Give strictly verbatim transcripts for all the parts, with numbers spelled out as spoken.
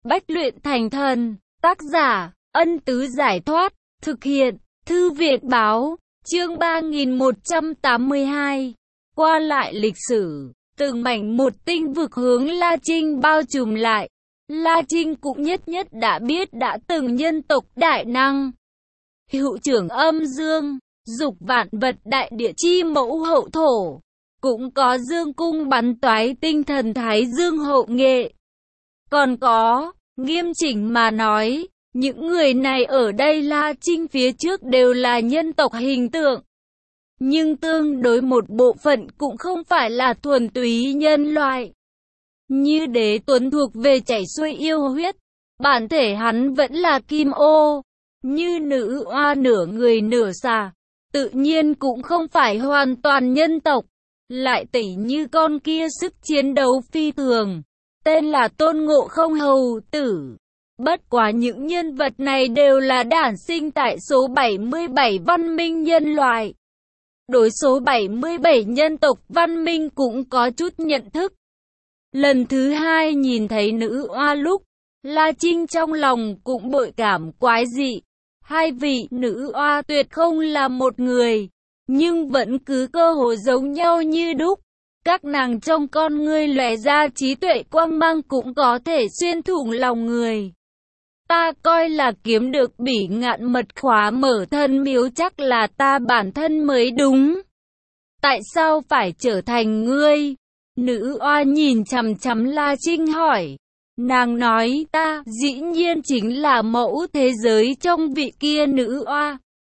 bách luyện thành thần. Tác giả, Ân Tứ Giải Thoát. Thực hiện, Thư viện Báo. Chương ba nghìn một trăm tám mươi hai. Qua lại lịch sử. Từng mảnh một tinh vực hướng La Trinh bao trùm lại. La Trinh cũng nhất nhất đã biết đã từng nhân tộc đại năng. Hữu trưởng âm dương, dục vạn vật đại địa chi mẫu hậu thổ. Cũng có dương cung bắn toái tinh thần thái dương hậu nghệ. Còn có, nghiêm chỉnh mà nói, những người này ở đây La Trinh phía trước đều là nhân tộc hình tượng. Nhưng tương đối một bộ phận cũng không phải là thuần túy nhân loại. Như Đế Tuấn thuộc về chảy xuôi yêu huyết, bản thể hắn vẫn là kim ô. Như nữ oa nửa người nửa xà, tự nhiên cũng không phải hoàn toàn nhân tộc. Lại tỷ như con kia sức chiến đấu phi thường, tên là Tôn Ngộ Không hầu tử. Bất quá những nhân vật này đều là đản sinh tại số bảy mươi bảy văn minh nhân loại. Đối số bảy mươi bảy nhân tộc văn minh cũng có chút nhận thức. Lần thứ hai nhìn thấy nữ oa lúc, La Trinh trong lòng cũng bội cảm quái dị. Hai vị nữ oa tuyệt không là một người, nhưng vẫn cứ cơ hồ giống nhau như đúc. Các nàng trong con ngươi lóe ra trí tuệ quang mang cũng có thể xuyên thủng lòng người. Ta coi là kiếm được bỉ ngạn mật khóa mở thân miếu chắc là ta bản thân mới đúng. Tại sao phải trở thành ngươi? Nữ oa nhìn chằm chằm La Trinh hỏi. Nàng nói ta dĩ nhiên chính là mẫu thế giới trong vị kia nữ oa.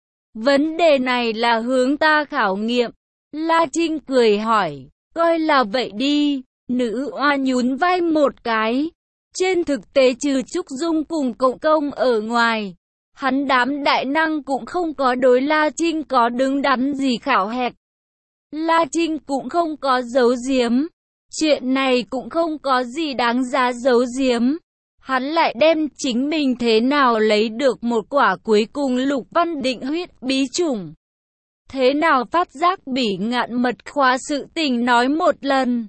Vấn đề này là hướng ta khảo nghiệm. La Trinh cười hỏi. Coi là vậy đi. Nữ oa nhún vai một cái. Trên thực tế trừ Trúc Dung cùng Cộng Công ở ngoài, hắn đám đại năng cũng không có đối La Trinh có đứng đắn gì khảo hẹt. La Trinh cũng không có giấu giếm. Chuyện này cũng không có gì đáng giá giấu giếm. Hắn lại đem chính mình thế nào lấy được một quả cuối cùng lục văn định huyết bí chủng. Thế nào phát giác bỉ ngạn mật khóa sự tình nói một lần.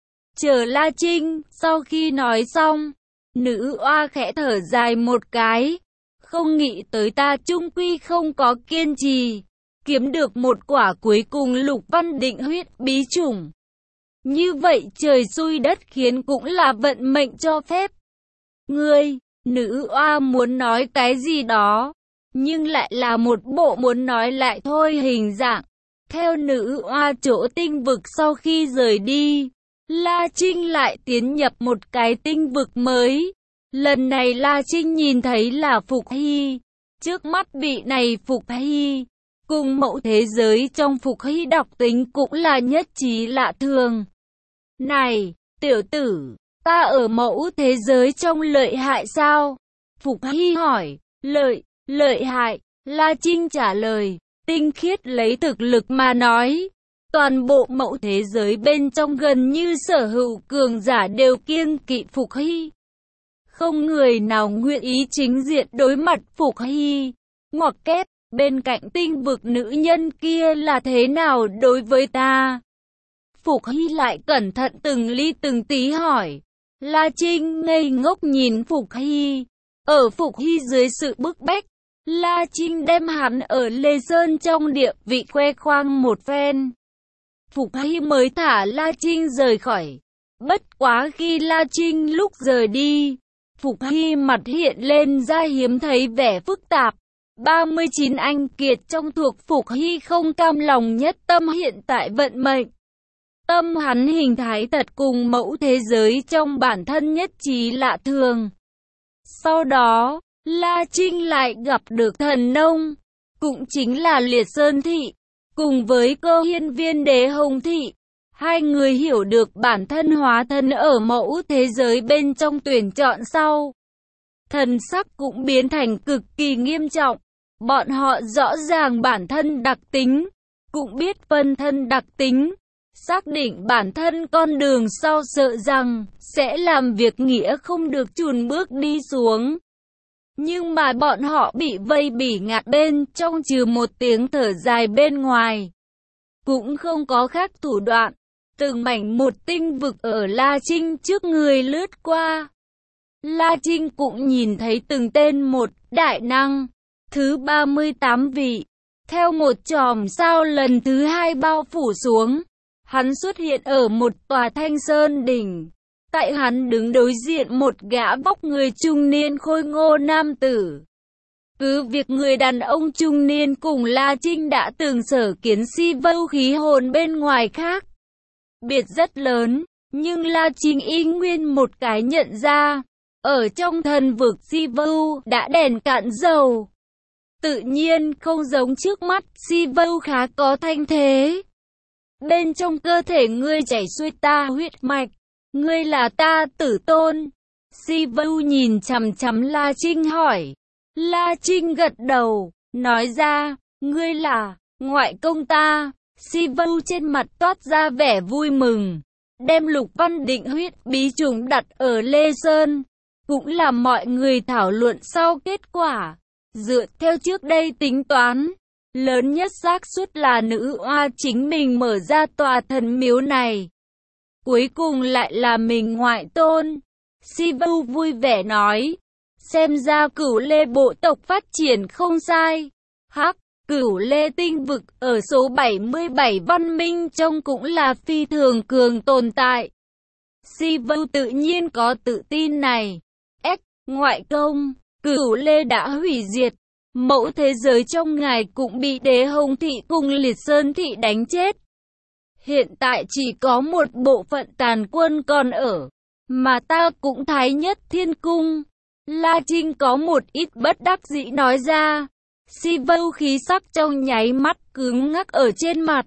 Chờ La Trinh, sau khi nói xong, nữ oa khẽ thở dài một cái. Không nghĩ tới ta chung quy không có kiên trì, kiếm được một quả cuối cùng lục văn định huyết bí chủng. Như vậy trời xui đất khiến cũng là vận mệnh cho phép. Ngươi, nữ oa muốn nói cái gì đó, nhưng lại là một bộ muốn nói lại thôi hình dạng. Theo nữ oa chỗ tinh vực sau khi rời đi, La Trinh lại tiến nhập một cái tinh vực mới. Lần này La Trinh nhìn thấy là Phục Hy. Trước mắt vị này Phục Hy, cùng mẫu thế giới trong Phục Hy đọc tính cũng là nhất trí lạ thường. Này, tiểu tử, ta ở mẫu thế giới trong lợi hại sao? Phục Hy hỏi. Lợi, lợi hại. La Trinh trả lời. Tinh khiết lấy thực lực mà nói. Toàn bộ mẫu thế giới bên trong gần như sở hữu cường giả đều kiêng kỵ Phục Hy. Không người nào nguyện ý chính diện đối mặt Phục Hy. Ngoặc kép, bên cạnh tinh vực nữ nhân kia là thế nào đối với ta? Phục Hy lại cẩn thận từng ly từng tí hỏi. La Trinh ngây ngốc nhìn Phục Hy. Ở Phục Hy dưới sự bức bách, La Trinh đem hắn ở Lê Sơn trong địa vị khoe khoang một phen. Phục Hy mới thả La Trinh rời khỏi. Bất quá khi La Trinh lúc rời đi, Phục Hy mặt hiện lên ra hiếm thấy vẻ phức tạp. ba mươi chín anh kiệt trong thuộc Phục Hy không cam lòng nhất tâm hiện tại vận mệnh. Tâm hắn hình thái thật cùng mẫu thế giới trong bản thân nhất trí lạ thường. Sau đó, La Trinh lại gặp được thần nông, cũng chính là Liệt Sơn Thị, cùng với Cơ Hiên Viên Đế Hồng Thị. Hai người hiểu được bản thân hóa thân ở mẫu thế giới bên trong tuyển chọn sau. Thần sắc cũng biến thành cực kỳ nghiêm trọng. Bọn họ rõ ràng bản thân đặc tính, cũng biết phân thân đặc tính. Xác định bản thân con đường sau sợ rằng sẽ làm việc nghĩa không được chùn bước đi xuống. Nhưng mà bọn họ bị vây bỉ ngạt bên trong trừ một tiếng thở dài bên ngoài. Cũng không có khác thủ đoạn. Từng mảnh một tinh vực ở La Trinh trước người lướt qua. La Trinh cũng nhìn thấy từng tên một, đại năng, thứ ba mươi tám vị. Theo một chòm sao lần thứ hai bao phủ xuống, hắn xuất hiện ở một tòa Thanh Sơn đỉnh. Tại hắn đứng đối diện một gã vóc người trung niên khôi ngô nam tử. Cứ việc người đàn ông trung niên cùng La Trinh đã từng sở kiến si vâu khí hồn bên ngoài khác biệt rất lớn, nhưng La Trinh y nguyên một cái nhận ra, ở trong thần vực si vâu đã đèn cạn dầu. Tự nhiên không giống trước mắt, si vâu khá có thanh thế. Bên trong cơ thể ngươi chảy xuôi ta huyết mạch, ngươi là ta tử tôn. Si vâu nhìn chằm chằm La Trinh hỏi. La Trinh gật đầu, nói ra, ngươi là ngoại công ta. Si vâu trên mặt toát ra vẻ vui mừng, đem Lục Văn Định huyết bí trùng đặt ở Lê Sơn. Cũng là mọi người thảo luận sau kết quả. Dựa theo trước đây tính toán, lớn nhất xác suất là nữ oa chính mình mở ra tòa thần miếu này. Cuối cùng lại là mình ngoại tôn. Si vâu vui vẻ nói, xem ra Cửu Lê bộ tộc phát triển không sai. Hắc, Cửu Lê tinh vực ở số bảy mươi bảy văn minh trong cũng là phi thường cường tồn tại. Si vâu tự nhiên có tự tin này. Ếch, ngoại công, Cửu Lê đã hủy diệt. Mẫu thế giới trong ngài cũng bị Đế Hồng Thị cùng Liệt Sơn Thị đánh chết. Hiện tại chỉ có một bộ phận tàn quân còn ở, mà ta cũng thái nhất thiên cung. La Trinh có một ít bất đắc dĩ nói ra. Si vâu khí sắc trong nháy mắt cứng ngắc ở trên mặt.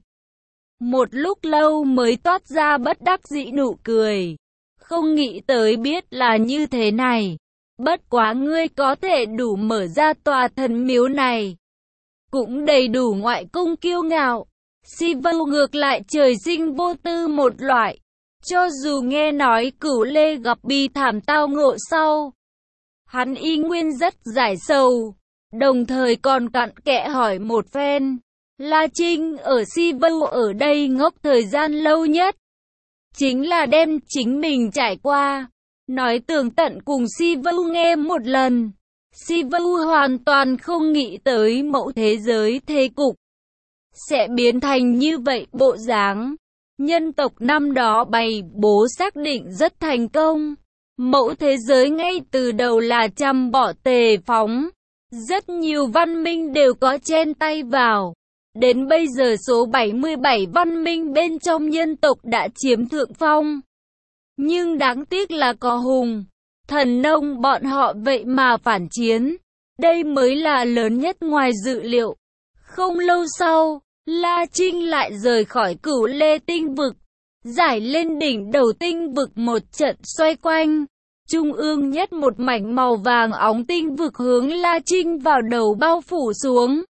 Một lúc lâu mới toát ra bất đắc dĩ nụ cười. Không nghĩ tới biết là như thế này. Bất quá ngươi có thể đủ mở ra tòa thần miếu này, cũng đầy đủ ngoại công kiêu ngạo. Si vâu ngược lại trời sinh vô tư một loại. Cho dù nghe nói Cửu Lê gặp bi thảm tao ngộ sau, hắn y nguyên rất giải sầu. Đồng thời còn cặn kẽ hỏi một phen. La Trinh ở Si vâu ở đây ngốc thời gian lâu nhất, chính là đem chính mình trải qua nói tường tận cùng Si vâu nghe một lần. Si vâu hoàn toàn không nghĩ tới mẫu thế giới thế cục sẽ biến thành như vậy bộ dáng. Nhân tộc năm đó bày bố xác định rất thành công. Mẫu thế giới ngay từ đầu là chăm bỏ tề phóng. Rất nhiều văn minh đều có chen tay vào. Đến bây giờ số bảy mươi bảy văn minh bên trong nhân tộc đã chiếm thượng phong. Nhưng đáng tiếc là có hùng, thần nông bọn họ vậy mà phản chiến. Đây mới là lớn nhất ngoài dự liệu. Không lâu sau, La Trinh lại rời khỏi Cửu Lê tinh vực, giải lên đỉnh đầu tinh vực một trận xoay quanh. Trung ương nhất một mảnh màu vàng óng tinh vực hướng La Trinh vào đầu bao phủ xuống.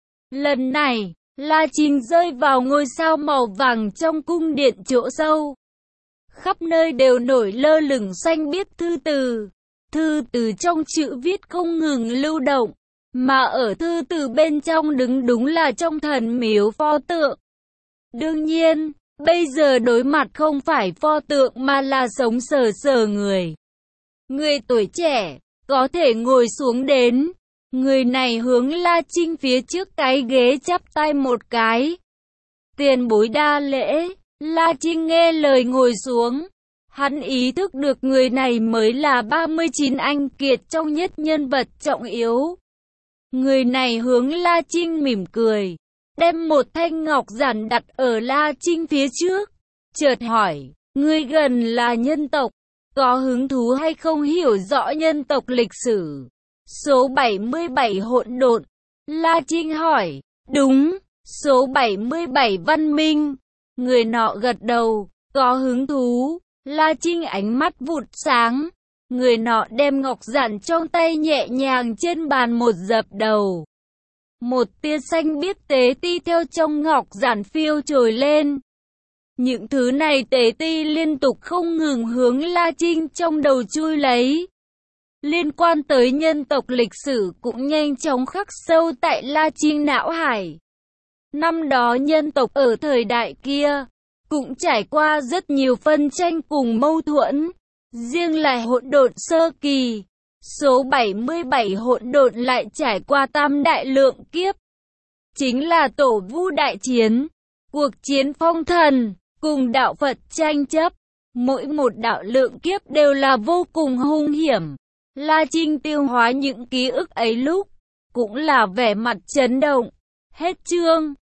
Lần này, La Trinh rơi vào ngôi sao màu vàng trong cung điện chỗ sâu. Khắp nơi đều nổi lơ lửng xanh biếc thư từ. Thư từ trong chữ viết không ngừng lưu động, mà ở thư từ bên trong đứng đúng là trong thần miếu pho tượng. Đương nhiên, bây giờ đối mặt không phải pho tượng mà là sống sờ sờ người. Người tuổi trẻ, có thể ngồi xuống đến. Người này hướng La Trinh phía trước cái ghế chắp tay một cái. Tiền bối đa lễ. La Trinh nghe lời ngồi xuống. Hắn ý thức được người này mới là ba mươi chín anh kiệt trong nhất nhân vật trọng yếu. Người này hướng La Trinh mỉm cười, đem một thanh ngọc giản đặt ở La Trinh phía trước. Chợt hỏi, ngươi gần là nhân tộc, có hứng thú hay không hiểu rõ nhân tộc lịch sử? Số bảy mươi bảy hỗn độn. La Trinh hỏi, đúng, số bảy mươi bảy văn minh. Người nọ gật đầu, có hứng thú. La Trinh ánh mắt vụt sáng. Người nọ đem ngọc giản trong tay nhẹ nhàng trên bàn một dập đầu. Một tia xanh biếc tế ti theo trong ngọc giản phiêu trồi lên. Những thứ này tế ti liên tục không ngừng hướng La Trinh trong đầu chui lấy. Liên quan tới nhân tộc lịch sử cũng nhanh chóng khắc sâu tại La Trinh não hải. Năm đó nhân tộc ở thời đại kia cũng trải qua rất nhiều phân tranh cùng mâu thuẫn. Riêng lại hỗn độn sơ kỳ, số bảy mươi bảy hỗn độn lại trải qua tam đại lượng kiếp. Chính là tổ vu đại chiến, cuộc chiến phong thần, cùng đạo Phật tranh chấp. Mỗi một đạo lượng kiếp đều là vô cùng hung hiểm. La Trinh tiêu hóa những ký ức ấy lúc, cũng là vẻ mặt chấn động. Hết chương.